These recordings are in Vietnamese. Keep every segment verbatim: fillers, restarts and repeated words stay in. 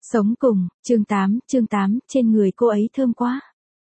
Sống cùng, chương tám, chương tám, trên người cô ấy thơm quá.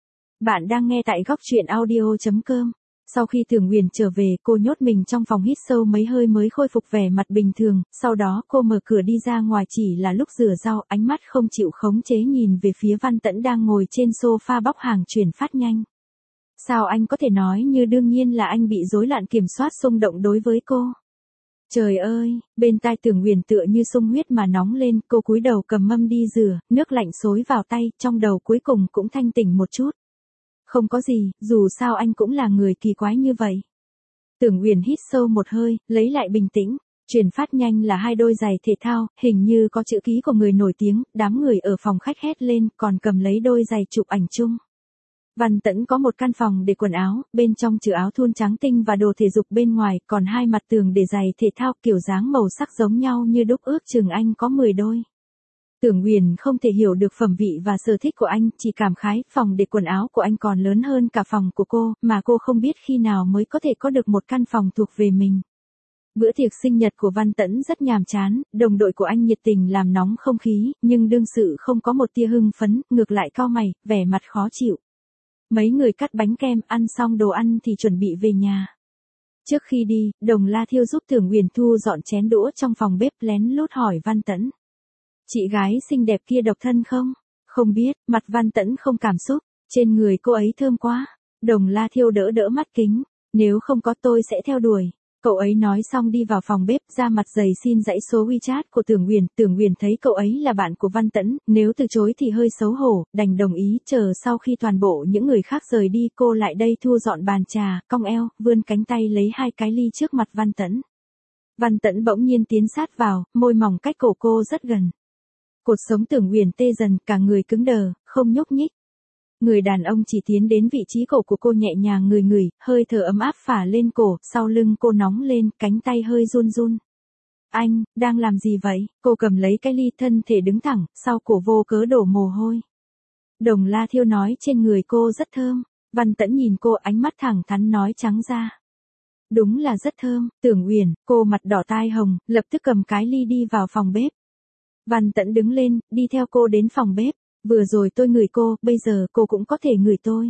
Bạn đang nghe tại góc truyện audio chấm com. Sau khi Tưởng Huyền trở về, cô nhốt mình trong phòng hít sâu mấy hơi mới khôi phục vẻ mặt bình thường, sau đó cô mở cửa đi ra ngoài chỉ là lúc rửa rau, ánh mắt không chịu khống chế nhìn về phía Văn Tẫn đang ngồi trên sofa bóc hàng chuyển phát nhanh. Sao anh có thể nói như đương nhiên là anh bị rối loạn kiểm soát xung động đối với cô? Trời ơi, bên tai Tưởng Huyền tựa như sung huyết mà nóng lên, cô cúi đầu cầm mâm đi rửa, nước lạnh xối vào tay, trong đầu cuối cùng cũng thanh tỉnh một chút. Không có gì, dù sao anh cũng là người kỳ quái như vậy. Tưởng Huyền hít sâu một hơi, lấy lại bình tĩnh. Chuyển phát nhanh là hai đôi giày thể thao, hình như có chữ ký của người nổi tiếng, đám người ở phòng khách hét lên, còn cầm lấy đôi giày chụp ảnh chung. Văn Tẫn có một căn phòng để quần áo, bên trong trừ áo thun trắng tinh và đồ thể dục bên ngoài, còn hai mặt tường để giày thể thao kiểu dáng màu sắc giống nhau như đúc, ước chừng anh có mười đôi. Tưởng Huyền không thể hiểu được phẩm vị và sở thích của anh, chỉ cảm khái, phòng để quần áo của anh còn lớn hơn cả phòng của cô, mà cô không biết khi nào mới có thể có được một căn phòng thuộc về mình. Bữa tiệc sinh nhật của Văn Tẫn rất nhàm chán, đồng đội của anh nhiệt tình làm nóng không khí, nhưng đương sự không có một tia hưng phấn, ngược lại cau mày, vẻ mặt khó chịu. Mấy người cắt bánh kem, ăn xong đồ ăn thì chuẩn bị về nhà. Trước khi đi, Đồng La Thiêu giúp Tưởng Huyền thu dọn chén đũa trong phòng bếp, lén lút hỏi Văn Tẫn. Chị gái xinh đẹp kia độc thân không? Không biết, mặt Văn Tẫn không cảm xúc, trên người cô ấy thơm quá. Đồng La Thiêu đỡ đỡ mắt kính, nếu không có tôi sẽ theo đuổi. Cậu ấy nói xong đi vào phòng bếp, ra mặt dày xin dãy số WeChat của Tưởng Huyền. Tưởng Huyền thấy cậu ấy là bạn của Văn Tẫn, nếu từ chối thì hơi xấu hổ, đành đồng ý. Chờ sau khi toàn bộ những người khác rời đi, cô lại đây thu dọn bàn trà, cong eo, vươn cánh tay lấy hai cái ly trước mặt Văn Tẫn. Văn Tẫn bỗng nhiên tiến sát vào, môi mỏng cách cổ cô rất gần. Cột sống Tưởng Huyền tê dần, cả người cứng đờ, không nhúc nhích. Người đàn ông chỉ tiến đến vị trí cổ của cô nhẹ nhàng ngửi ngửi, hơi thở ấm áp phả lên cổ, sau lưng cô nóng lên, cánh tay hơi run run. Anh, đang làm gì vậy? Cô cầm lấy cái ly, thân thể đứng thẳng, sau cổ vô cớ đổ mồ hôi. Đồng La Thiêu nói trên người cô rất thơm. Văn Tẫn nhìn cô, ánh mắt thẳng thắn nói trắng ra. Đúng là rất thơm. Tưởng Huyền, cô mặt đỏ tai hồng, lập tức cầm cái ly đi vào phòng bếp. Văn Tẫn đứng lên, đi theo cô đến phòng bếp. Vừa rồi tôi ngửi cô, bây giờ cô cũng có thể ngửi tôi.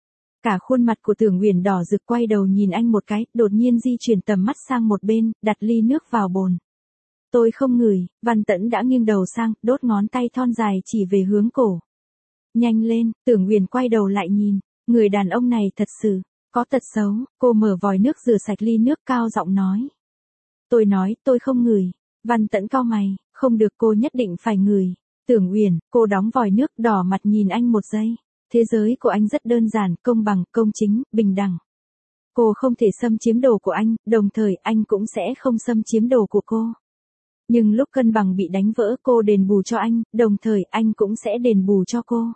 Cả khuôn mặt của Tưởng Huyền đỏ rực, quay đầu nhìn anh một cái, đột nhiên di chuyển tầm mắt sang một bên, đặt ly nước vào bồn. Tôi không ngửi. Văn Tẫn đã nghiêng đầu sang, đốt ngón tay thon dài chỉ về hướng cổ. Nhanh lên. Tưởng Huyền quay đầu lại nhìn, người đàn ông này thật sự có tật xấu. Cô mở vòi nước rửa sạch ly nước, cao giọng nói. Tôi nói, tôi không ngửi. Văn Tẫn cau mày, không được, cô nhất định phải ngửi. Tưởng Huyền, cô đóng vòi nước, đỏ mặt nhìn anh một giây. Thế giới của anh rất đơn giản, công bằng, công chính, bình đẳng. Cô không thể xâm chiếm đồ của anh, đồng thời anh cũng sẽ không xâm chiếm đồ của cô. Nhưng lúc cân bằng bị đánh vỡ, cô đền bù cho anh, đồng thời anh cũng sẽ đền bù cho cô.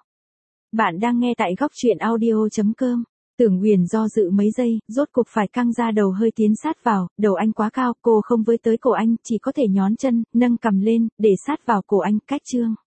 Bạn đang nghe tại góc truyện audio chấm com. Tưởng Huyền do dự mấy giây, rốt cục phải căng ra đầu hơi tiến sát vào, đầu anh quá cao, cô không với tới cổ anh, chỉ có thể nhón chân, nâng cằm lên, để sát vào cổ anh, cách chương.